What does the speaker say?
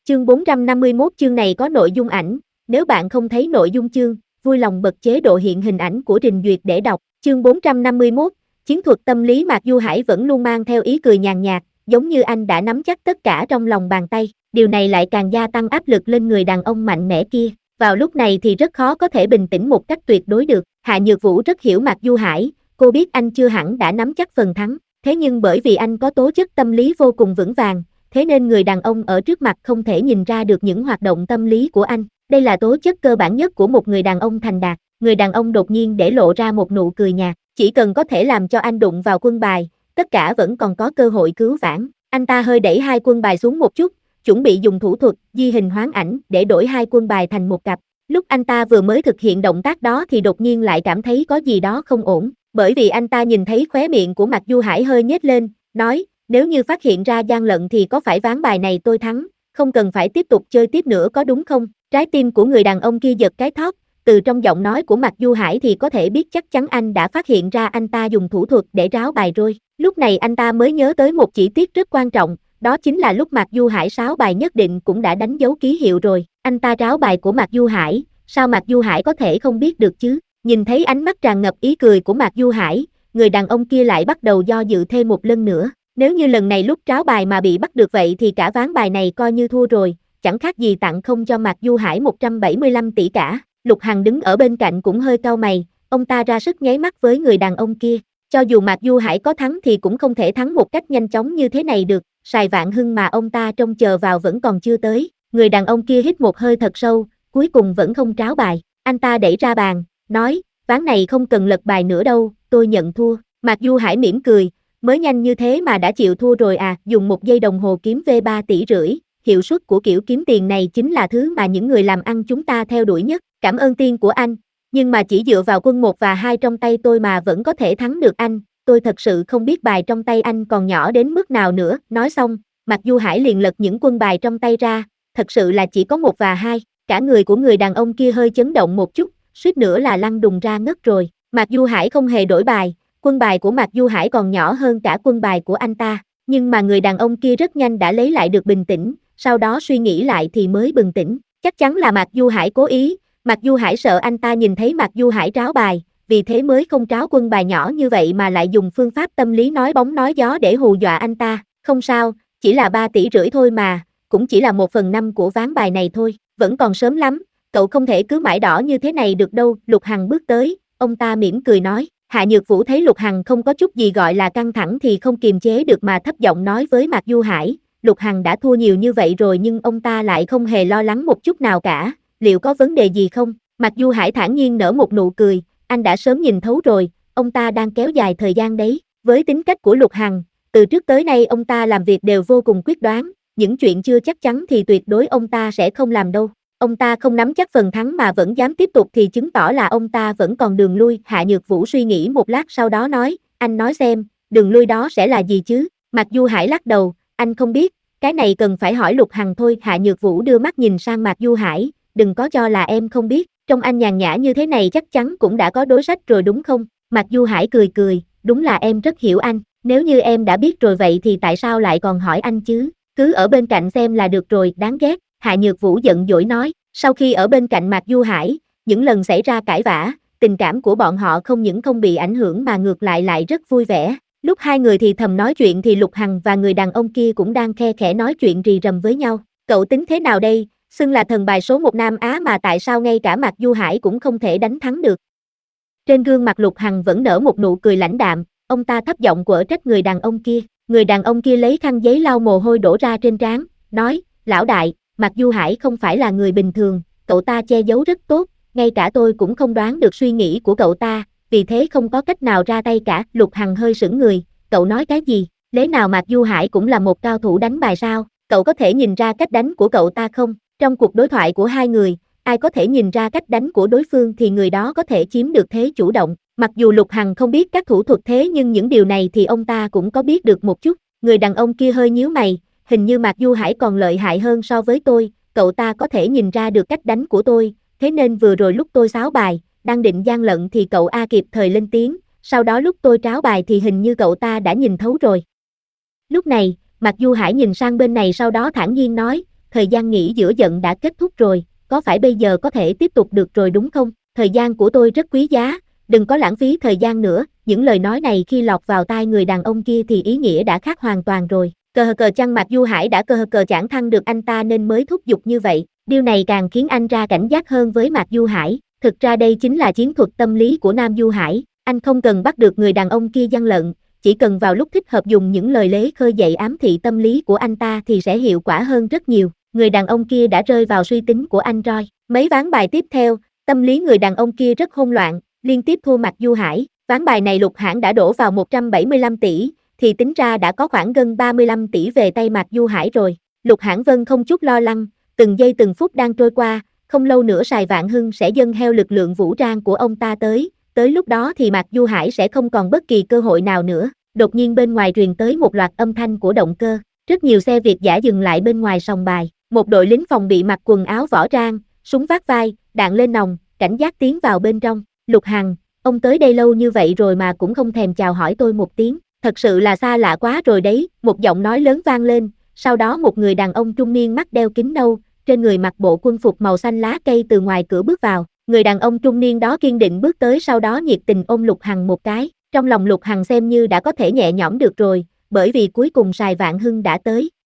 Chương 451 chương này có nội dung ảnh, nếu bạn không thấy nội dung chương, vui lòng bật chế độ hiện hình ảnh của trình duyệt để đọc. Chương 451, chiến thuật tâm lý. Mạc Du Hải vẫn luôn mang theo ý cười nhàn nhạt, giống như anh đã nắm chắc tất cả trong lòng bàn tay. Điều này lại càng gia tăng áp lực lên người đàn ông mạnh mẽ kia. Vào lúc này thì rất khó có thể bình tĩnh một cách tuyệt đối được. Hạ Nhược Vũ rất hiểu Mạc Du Hải, cô biết anh chưa hẳn đã nắm chắc phần thắng. Thế nhưng bởi vì anh có tố chất tâm lý vô cùng vững vàng, thế nên người đàn ông ở trước mặt không thể nhìn ra được những hoạt động tâm lý của anh. Đây là tố chất cơ bản nhất của một người đàn ông thành đạt. Người đàn ông đột nhiên để lộ ra một nụ cười nhạt, chỉ cần có thể làm cho anh đụng vào quân bài, tất cả vẫn còn có cơ hội cứu vãn. Anh ta hơi đẩy hai quân bài xuống một chút, chuẩn bị dùng thủ thuật di hình hoán ảnh để đổi hai quân bài thành một cặp. Lúc anh ta vừa mới thực hiện động tác đó thì đột nhiên lại cảm thấy có gì đó không ổn, bởi vì anh ta nhìn thấy khóe miệng của Mạc Du Hải hơi nhếch lên, nói, nếu như phát hiện ra gian lận thì có phải ván bài này tôi thắng, không cần phải tiếp tục chơi tiếp nữa có đúng không? Trái tim của người đàn ông kia giật cái thót, từ trong giọng nói của Mạc Du Hải thì có thể biết chắc chắn anh đã phát hiện ra anh ta dùng thủ thuật để ráo bài rồi. Lúc này anh ta mới nhớ tới một chi tiết rất quan trọng, đó chính là lúc Mạc Du Hải sáo bài nhất định cũng đã đánh dấu ký hiệu rồi. Anh ta ráo bài của Mạc Du Hải, sao Mạc Du Hải có thể không biết được chứ? Nhìn thấy ánh mắt tràn ngập ý cười của Mạc Du Hải, người đàn ông kia lại bắt đầu do dự thêm một lần nữa. Nếu như lần này lúc tráo bài mà bị bắt được vậy thì cả ván bài này coi như thua rồi, chẳng khác gì tặng không cho Mạc Du Hải 175 tỷ cả. Lục Hằng đứng ở bên cạnh cũng hơi cau mày, ông ta ra sức nháy mắt với người đàn ông kia. Cho dù Mạc Du Hải có thắng thì cũng không thể thắng một cách nhanh chóng như thế này được, Sài Vạn Hưng mà ông ta trông chờ vào vẫn còn chưa tới. Người đàn ông kia hít một hơi thật sâu, cuối cùng vẫn không tráo bài. Anh ta đẩy ra bàn, nói, ván này không cần lật bài nữa đâu, tôi nhận thua. Mạc Du Hải mỉm cười, mới nhanh như thế mà đã chịu thua rồi à, dùng 1 giây đồng hồ kiếm về 3,5 tỷ, hiệu suất của kiểu kiếm tiền này chính là thứ mà những người làm ăn chúng ta theo đuổi nhất. Cảm ơn tiên của anh, nhưng mà chỉ dựa vào quân 1 và 2 trong tay tôi mà vẫn có thể thắng được anh, tôi thật sự không biết bài trong tay anh còn nhỏ đến mức nào nữa. Nói xong, Mạc Du Hải liền lật những quân bài trong tay ra, thật sự là chỉ có 1 và 2, cả người của người đàn ông kia hơi chấn động một chút, suýt nữa là lăn đùng ra ngất rồi. Mạc Du Hải không hề đổi bài, quân bài của Mạc Du Hải còn nhỏ hơn cả quân bài của anh ta, nhưng mà người đàn ông kia rất nhanh đã lấy lại được bình tĩnh, sau đó suy nghĩ lại thì mới bừng tỉnh, chắc chắn là Mạc Du Hải cố ý. Mạc Du Hải sợ anh ta nhìn thấy Mạc Du Hải tráo bài, vì thế mới không tráo quân bài nhỏ như vậy mà lại dùng phương pháp tâm lý nói bóng nói gió để hù dọa anh ta. Không sao, chỉ là 3,5 tỷ thôi mà, cũng chỉ là 1/5 của ván bài này thôi, vẫn còn sớm lắm, cậu không thể cứ mãi đỏ như thế này được đâu. Lục Hằng bước tới, ông ta mỉm cười nói. Hạ Nhược Vũ thấy Lục Hằng không có chút gì gọi là căng thẳng thì không kiềm chế được mà thấp giọng nói với Mạc Du Hải, Lục Hằng đã thua nhiều như vậy rồi nhưng ông ta lại không hề lo lắng một chút nào cả, liệu có vấn đề gì không? Mạc Du Hải thản nhiên nở một nụ cười, anh đã sớm nhìn thấu rồi, ông ta đang kéo dài thời gian đấy. Với tính cách của Lục Hằng, từ trước tới nay ông ta làm việc đều vô cùng quyết đoán, những chuyện chưa chắc chắn thì tuyệt đối ông ta sẽ không làm đâu. Ông ta không nắm chắc phần thắng mà vẫn dám tiếp tục thì chứng tỏ là ông ta vẫn còn đường lui. Hạ Nhược Vũ suy nghĩ một lát sau đó nói, anh nói xem, đường lui đó sẽ là gì chứ? Mạc Du Hải lắc đầu, anh không biết, cái này cần phải hỏi Lục Hằng thôi. Hạ Nhược Vũ đưa mắt nhìn sang Mạc Du Hải, đừng có cho là em không biết, trông anh nhàn nhã như thế này chắc chắn cũng đã có đối sách rồi đúng không? Mạc Du Hải cười cười, đúng là em rất hiểu anh, nếu như em đã biết rồi vậy thì tại sao lại còn hỏi anh chứ? Cứ ở bên cạnh xem là được rồi, đáng ghét. Hạ Nhược Vũ giận dỗi nói, sau khi ở bên cạnh Mạc Du Hải, những lần xảy ra cãi vã, tình cảm của bọn họ không những không bị ảnh hưởng mà ngược lại rất vui vẻ. Lúc hai người thì thầm nói chuyện thì Lục Hằng và người đàn ông kia cũng đang khe khẽ nói chuyện rì rầm với nhau. Cậu tính thế nào đây, xưng là thần bài số 1 Nam Á mà tại sao ngay cả Mạc Du Hải cũng không thể đánh thắng được? Trên gương mặt Lục Hằng vẫn nở một nụ cười lãnh đạm, ông ta thấp giọng quở trách người đàn ông kia. Người đàn ông kia lấy khăn giấy lau mồ hôi đổ ra trên trán, nói, lão đại, Mạc Du Hải không phải là người bình thường, cậu ta che giấu rất tốt, ngay cả tôi cũng không đoán được suy nghĩ của cậu ta, vì thế không có cách nào ra tay cả. Lục Hằng hơi sững người, cậu nói cái gì? Lẽ nào Mạc Du Hải cũng là một cao thủ đánh bài sao? Cậu có thể nhìn ra cách đánh của cậu ta không? Trong cuộc đối thoại của hai người, ai có thể nhìn ra cách đánh của đối phương thì người đó có thể chiếm được thế chủ động. Mặc dù Lục Hằng không biết các thủ thuật thế nhưng những điều này thì ông ta cũng có biết được một chút. Người đàn ông kia hơi nhíu mày, hình như Mạc Du Hải còn lợi hại hơn so với tôi, cậu ta có thể nhìn ra được cách đánh của tôi, thế nên vừa rồi lúc tôi sáo bài, đang định gian lận thì cậu A kịp thời lên tiếng, sau đó lúc tôi tráo bài thì hình như cậu ta đã nhìn thấu rồi. Lúc này, Mạc Du Hải nhìn sang bên này sau đó thản nhiên nói, thời gian nghỉ giữa giận đã kết thúc rồi, có phải bây giờ có thể tiếp tục được rồi đúng không? Thời gian của tôi rất quý giá, đừng có lãng phí thời gian nữa. Những lời nói này khi lọt vào tai người đàn ông kia thì ý nghĩa đã khác hoàn toàn rồi. Cờ chăng Mạc Du Hải đã cờ chảng thăng được anh ta nên mới thúc giục như vậy. Điều này càng khiến anh ra cảnh giác hơn với Mạc Du Hải. Thực ra đây chính là chiến thuật tâm lý của Nam Du Hải. Anh không cần bắt được người đàn ông kia gian lận, chỉ cần vào lúc thích hợp dùng những lời lẽ khơi dậy ám thị tâm lý của anh ta thì sẽ hiệu quả hơn rất nhiều. Người đàn ông kia đã rơi vào suy tính của anh Roy. Mấy ván bài tiếp theo, tâm lý người đàn ông kia rất hỗn loạn, liên tiếp thua Mạc Du Hải. Ván bài này Lục Hãn đã đổ vào 175 tỷ, thì tính ra đã có khoảng gần 35 tỷ về tay Mạc Du Hải rồi. Lục Hãn Vân không chút lo lắng, từng giây từng phút đang trôi qua, không lâu nữa Sài Vạn Hưng sẽ dâng theo lực lượng vũ trang của ông ta tới lúc đó thì Mạc Du Hải sẽ không còn bất kỳ cơ hội nào nữa. Đột nhiên bên ngoài truyền tới một loạt âm thanh của động cơ, rất nhiều xe Việt dã dừng lại bên ngoài sòng bài, một đội lính phòng bị mặc quần áo võ trang, súng vác vai, đạn lên nòng, cảnh giác tiến vào bên trong. Lục Hằng, ông tới đây lâu như vậy rồi mà cũng không thèm chào hỏi tôi một tiếng, thật sự là xa lạ quá rồi đấy, một giọng nói lớn vang lên, sau đó một người đàn ông trung niên mắt đeo kính nâu, trên người mặc bộ quân phục màu xanh lá cây từ ngoài cửa bước vào. Người đàn ông trung niên đó kiên định bước tới sau đó nhiệt tình ôm Lục Hằng một cái. Trong lòng Lục Hằng xem như đã có thể nhẹ nhõm được rồi, bởi vì cuối cùng Sài Vạn Hưng đã tới.